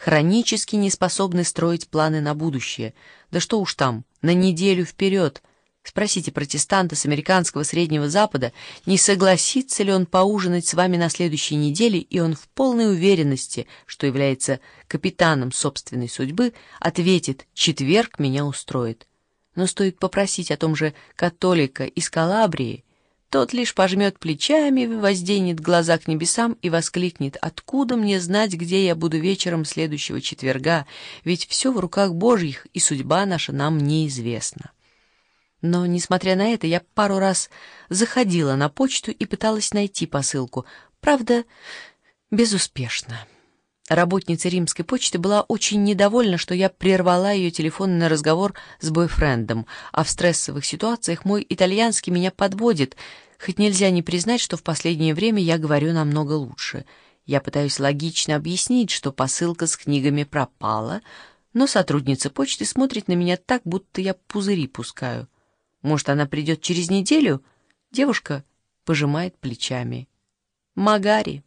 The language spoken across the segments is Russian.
хронически не способны строить планы на будущее. Да что уж там, на неделю вперед. Спросите протестанта с американского Среднего Запада, не согласится ли он поужинать с вами на следующей неделе, и он в полной уверенности, что является капитаном собственной судьбы, ответит: «Четверг меня устроит». Но стоит попросить о том же католика из Калабрии, тот лишь пожмет плечами, возденет глаза к небесам и воскликнет: «Откуда мне знать, где я буду вечером следующего четверга? Ведь все в руках Божьих, и судьба наша нам неизвестна». Но, несмотря на это, я пару раз заходила на почту и пыталась найти посылку. Правда, безуспешно. Работница римской почты была очень недовольна, что я прервала ее телефонный разговор с бойфрендом, а в стрессовых ситуациях мой итальянский меня подводит, хоть нельзя не признать, что в последнее время я говорю намного лучше. Я пытаюсь логично объяснить, что посылка с книгами пропала, но сотрудница почты смотрит на меня так, будто я пузыри пускаю. Может, она придет через неделю? Девушка пожимает плечами. Магари.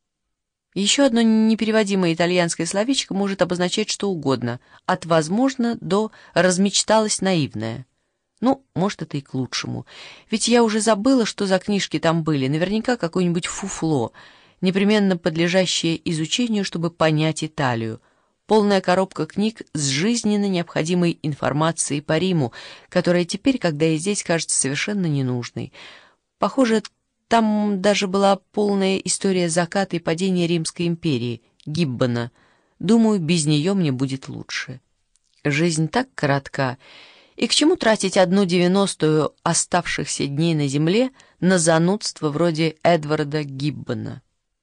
Еще одно непереводимое итальянское словечко может обозначать что угодно, от «возможно» до «размечталась наивная». Ну, может, это и к лучшему. Ведь я уже забыла, что за книжки там были. Наверняка какое-нибудь фуфло, непременно подлежащее изучению, чтобы понять Италию. Полная коробка книг с жизненно необходимой информацией по Риму, которая теперь, когда я здесь, кажется совершенно ненужной. Похоже, там даже была полная история заката и падения Римской империи, Гиббона. Думаю, без нее мне будет лучше. Жизнь так коротка, и к чему тратить 1/90 оставшихся дней на земле на занудство вроде Эдварда Гиббона?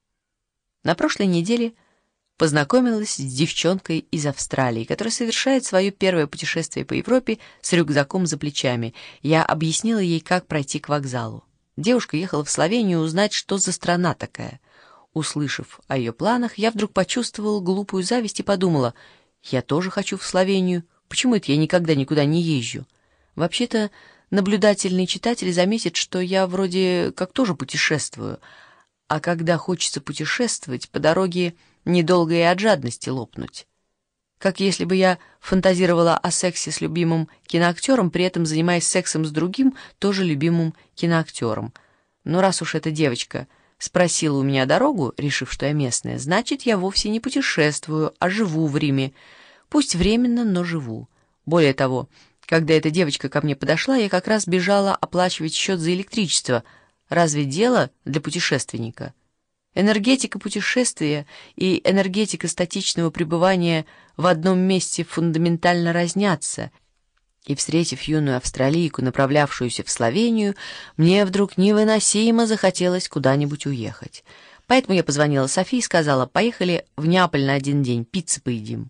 На прошлой неделе познакомилась с девчонкой из Австралии, которая совершает свое первое путешествие по Европе с рюкзаком за плечами. Я объяснила ей, как пройти к вокзалу. Девушка ехала в Словению узнать, что за страна такая. Услышав о ее планах, я вдруг почувствовала глупую зависть и подумала: я тоже хочу в Словению. Почему это я никогда никуда не езжу? Вообще-то, наблюдательный читатель заметит, что я вроде как тоже путешествую, а когда хочется путешествовать, по дороге недолго и от жадности лопнуть. Как если бы я фантазировала о сексе с любимым киноактером, при этом занимаясь сексом с другим, тоже любимым киноактером. Но раз уж эта девочка спросила у меня дорогу, решив, что я местная, значит, я вовсе не путешествую, а живу в Риме. Пусть временно, но живу. Более того, когда эта девочка ко мне подошла, я как раз бежала оплачивать счет за электричество. Разве дело для путешественника? Энергетика путешествия и энергетика статичного пребывания в одном месте фундаментально разнятся, и, встретив юную австралийку, направлявшуюся в Словению, мне вдруг невыносимо захотелось куда-нибудь уехать. Поэтому я позвонила Софии и сказала: «Поехали в Неаполь на 1 день, пиццы поедим».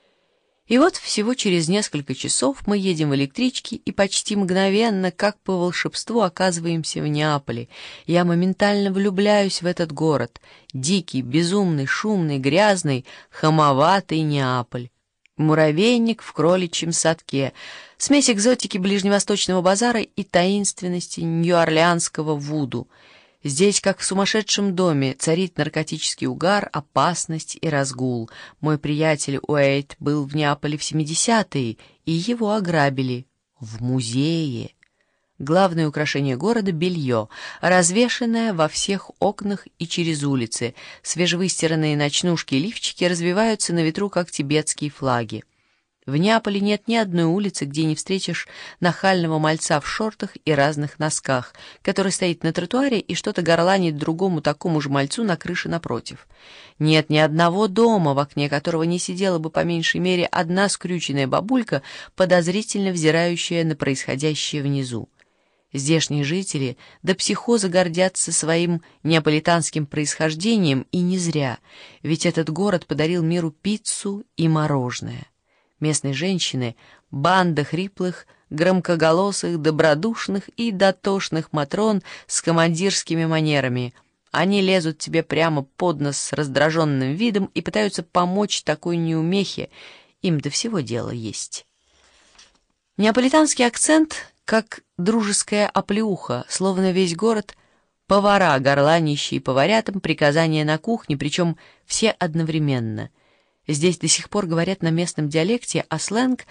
И вот всего через несколько часов мы едем в электричке и почти мгновенно, как по волшебству, оказываемся в Неаполе. Я моментально влюбляюсь в этот город. Дикий, безумный, шумный, грязный, хамоватый Неаполь. Муравейник в кроличьем садке. Смесь экзотики ближневосточного базара и таинственности нью-орлеанского вуду. Здесь, как в сумасшедшем доме, царит наркотический угар, опасность и разгул. Мой приятель Уэйт был в Неаполе в 70-е, и его ограбили в музее. Главное украшение города — белье, развешанное во всех окнах и через улицы. Свежевыстиранные ночнушки и лифчики развиваются на ветру, как тибетские флаги. В Неаполе нет ни одной улицы, где не встретишь нахального мальца в шортах и разных носках, который стоит на тротуаре и что-то горланит другому такому же мальцу на крыше напротив. Нет ни одного дома, в окне которого не сидела бы по меньшей мере одна скрюченная бабулька, подозрительно взирающая на происходящее внизу. Здешние жители до психоза гордятся своим неаполитанским происхождением, и не зря, ведь этот город подарил миру пиццу и мороженое. Местные женщины — банда хриплых, громкоголосых, добродушных и дотошных матрон с командирскими манерами. Они лезут тебе прямо под нос с раздраженным видом и пытаются помочь такой неумехе. Им до всего дела есть. Неаполитанский акцент, как дружеская оплеуха, словно весь город — повара, горланищие поварятам приказания на кухне, причем все одновременно. Здесь до сих пор говорят на местном диалекте, а сленг